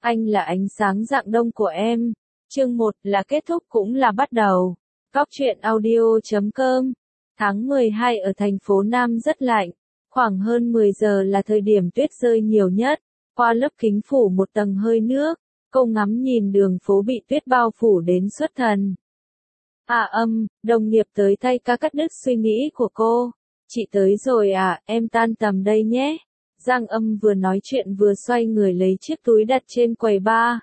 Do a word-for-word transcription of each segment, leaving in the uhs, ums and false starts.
Anh là ánh sáng rạng đông của em. Chương một là kết thúc cũng là bắt đầu. Góc truyện audio chấm com. Tháng mười hai ở thành phố Nam rất lạnh. Khoảng hơn mười giờ là thời điểm tuyết rơi nhiều nhất. Qua lớp kính phủ một tầng hơi nước, cô ngắm nhìn đường phố bị tuyết bao phủ đến xuất thần. À âm, đồng nghiệp tới thay ca cắt đứt suy nghĩ của cô. Chị tới rồi à, em tan tầm đây nhé. Giang Âm vừa nói chuyện vừa xoay người lấy chiếc túi đặt trên quầy bar.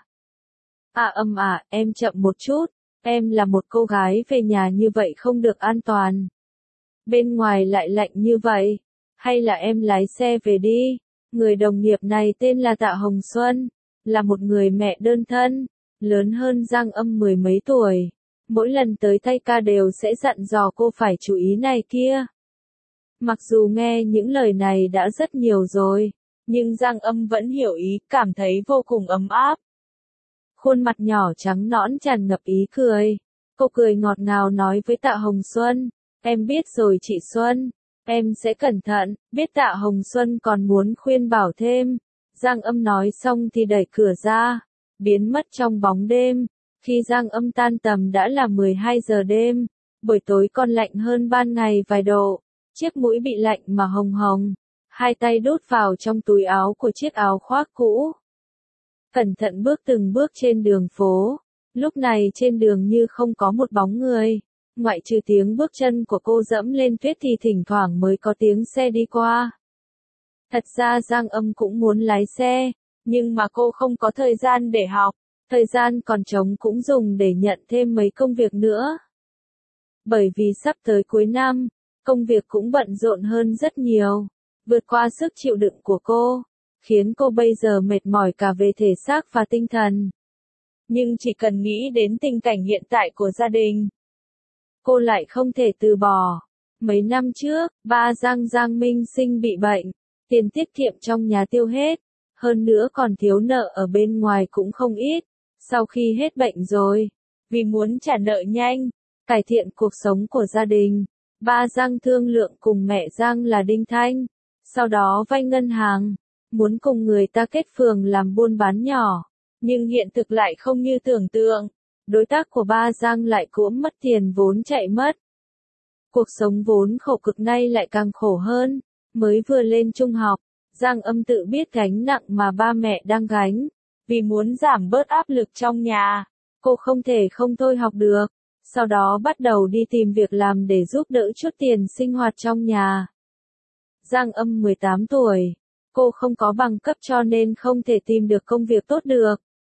À âm à, em chậm một chút, em là một cô gái về nhà như vậy không được an toàn. Bên ngoài lại lạnh như vậy, hay là em lái xe về đi. Người đồng nghiệp này tên là Tạ Hồng Xuân, là một người mẹ đơn thân, lớn hơn Giang Âm mười mấy tuổi. Mỗi lần tới thay ca đều sẽ dặn dò cô phải chú ý này kia. Mặc dù nghe những lời này đã rất nhiều rồi, nhưng Giang Âm vẫn hiểu ý, cảm thấy vô cùng ấm áp. Khuôn mặt nhỏ trắng nõn tràn ngập ý cười. Cô cười ngọt ngào nói với Tạ Hồng Xuân, em biết rồi chị Xuân, em sẽ cẩn thận. Biết Tạ Hồng Xuân còn muốn khuyên bảo thêm. Giang Âm nói xong thì đẩy cửa ra, biến mất trong bóng đêm. Khi Giang Âm tan tầm đã là mười hai giờ đêm, buổi tối còn lạnh hơn ban ngày vài độ. Chiếc mũi bị lạnh mà hồng hồng, hai tay đút vào trong túi áo của chiếc áo khoác cũ. Cẩn thận bước từng bước trên đường phố, lúc này trên đường như không có một bóng người, ngoại trừ tiếng bước chân của cô dẫm lên tuyết thì thỉnh thoảng mới có tiếng xe đi qua. Thật ra Giang Âm cũng muốn lái xe, nhưng mà cô không có thời gian để học, thời gian còn trống cũng dùng để nhận thêm mấy công việc nữa. Bởi vì sắp tới cuối năm, công việc cũng bận rộn hơn rất nhiều, vượt qua sức chịu đựng của cô, khiến cô bây giờ mệt mỏi cả về thể xác và tinh thần. Nhưng chỉ cần nghĩ đến tình cảnh hiện tại của gia đình, cô lại không thể từ bỏ. Mấy năm trước, ba Giang Giang Minh Sinh bị bệnh, tiền tiết kiệm trong nhà tiêu hết, hơn nữa còn thiếu nợ ở bên ngoài cũng không ít. Sau khi hết bệnh rồi, vì muốn trả nợ nhanh, cải thiện cuộc sống của gia đình, ba Giang thương lượng cùng mẹ Giang là Đinh Thanh, sau đó vay ngân hàng, muốn cùng người ta kết phường làm buôn bán nhỏ, nhưng hiện thực lại không như tưởng tượng, đối tác của ba Giang lại cũng mất tiền vốn chạy mất. Cuộc sống vốn khổ cực nay lại càng khổ hơn, mới vừa lên trung học, Giang Âm tự biết gánh nặng mà ba mẹ đang gánh, vì muốn giảm bớt áp lực trong nhà, cô không thể không thôi học được. Sau đó bắt đầu đi tìm việc làm để giúp đỡ chút tiền sinh hoạt trong nhà. Giang Âm mười tám tuổi, cô không có bằng cấp cho nên không thể tìm được công việc tốt được.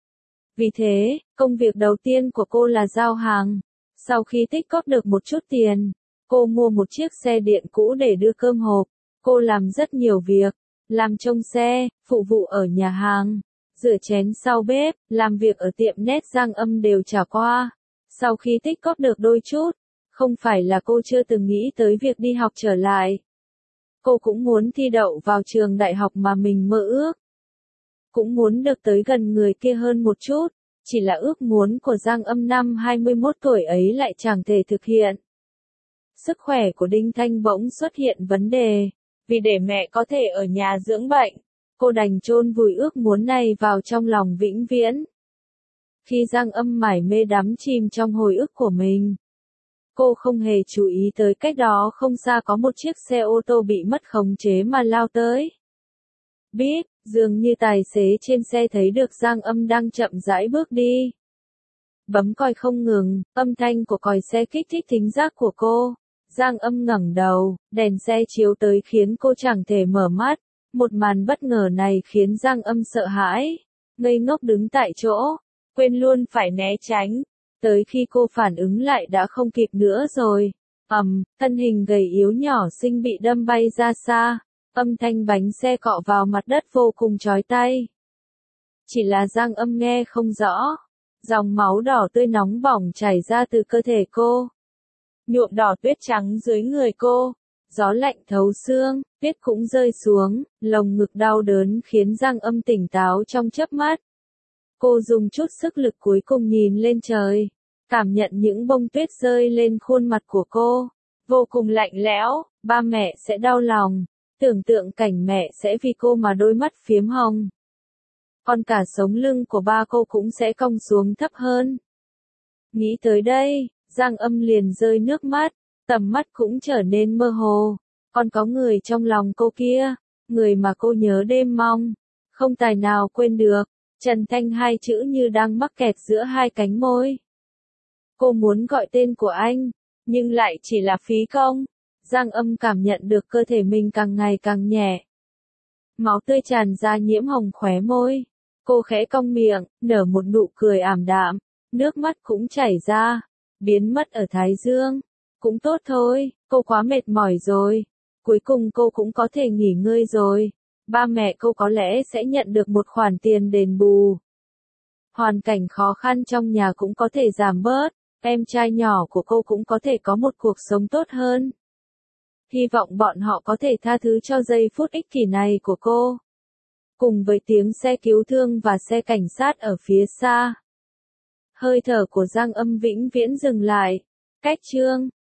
Vì thế, công việc đầu tiên của cô là giao hàng. Sau khi tích góp được một chút tiền, cô mua một chiếc xe điện cũ để đưa cơm hộp. Cô làm rất nhiều việc, làm trông xe, phụ vụ ở nhà hàng, rửa chén sau bếp, làm việc ở tiệm net Giang Âm đều trả qua. Sau khi tích góp được đôi chút, không phải là cô chưa từng nghĩ tới việc đi học trở lại. Cô cũng muốn thi đậu vào trường đại học mà mình mơ ước. Cũng muốn được tới gần người kia hơn một chút, chỉ là ước muốn của Giang Âm năm hai mươi mốt tuổi ấy lại chẳng thể thực hiện. Sức khỏe của Đinh Thanh bỗng xuất hiện vấn đề, vì để mẹ có thể ở nhà dưỡng bệnh, cô đành chôn vùi ước muốn này vào trong lòng vĩnh viễn. Khi Giang Âm mải mê đắm chìm trong hồi ức của mình, cô không hề chú ý tới cách đó không xa có một chiếc xe ô tô bị mất khống chế mà lao tới. Biết, dường như tài xế trên xe thấy được Giang Âm đang chậm rãi bước đi. Bấm còi không ngừng, âm thanh của còi xe kích thích thính giác của cô. Giang Âm ngẩng đầu, đèn xe chiếu tới khiến cô chẳng thể mở mắt. Một màn bất ngờ này khiến Giang Âm sợ hãi, ngây ngốc đứng tại chỗ, quên luôn phải né tránh. Tới khi cô phản ứng lại đã không kịp nữa rồi. Ầm, thân hình gầy yếu nhỏ xinh bị đâm bay ra xa, âm thanh bánh xe cọ vào mặt đất vô cùng chói tai. Chỉ là Giang Âm nghe không rõ, dòng máu đỏ tươi nóng bỏng chảy ra từ cơ thể cô, nhuộm đỏ tuyết trắng dưới người cô. Gió lạnh thấu xương, tuyết cũng rơi xuống, lồng ngực đau đớn khiến Giang Âm tỉnh táo trong chớp mắt. Cô dùng chút sức lực cuối cùng nhìn lên trời, cảm nhận những bông tuyết rơi lên khuôn mặt của cô, vô cùng lạnh lẽo. Ba mẹ sẽ đau lòng, tưởng tượng cảnh mẹ sẽ vì cô mà đôi mắt phiếm hồng. còn cả sống lưng của ba cô cũng sẽ cong xuống thấp hơn. Nghĩ tới đây, Giang Âm liền rơi nước mắt, tầm mắt cũng trở nên mơ hồ. Còn có người trong lòng cô kia, người mà cô nhớ đêm mong, không tài nào quên được. Trần Thanh hai chữ như đang mắc kẹt giữa hai cánh môi. Cô muốn gọi tên của anh, nhưng lại chỉ là phí công. Giang Âm cảm nhận được cơ thể mình càng ngày càng nhẹ. Máu tươi tràn ra nhiễm hồng khóe môi. Cô khẽ cong miệng, nở một nụ cười ảm đạm, nước mắt cũng chảy ra, biến mất ở thái dương. Cũng tốt thôi, cô quá mệt mỏi rồi. Cuối cùng cô cũng có thể nghỉ ngơi rồi. Ba mẹ cô có lẽ sẽ nhận được một khoản tiền đền bù. Hoàn cảnh khó khăn trong nhà cũng có thể giảm bớt. Em trai nhỏ của cô cũng có thể có một cuộc sống tốt hơn. Hy vọng bọn họ có thể tha thứ cho giây phút ích kỷ này của cô. Cùng với tiếng xe cứu thương và xe cảnh sát ở phía xa, hơi thở của Giang Âm vĩnh viễn dừng lại. Cách chương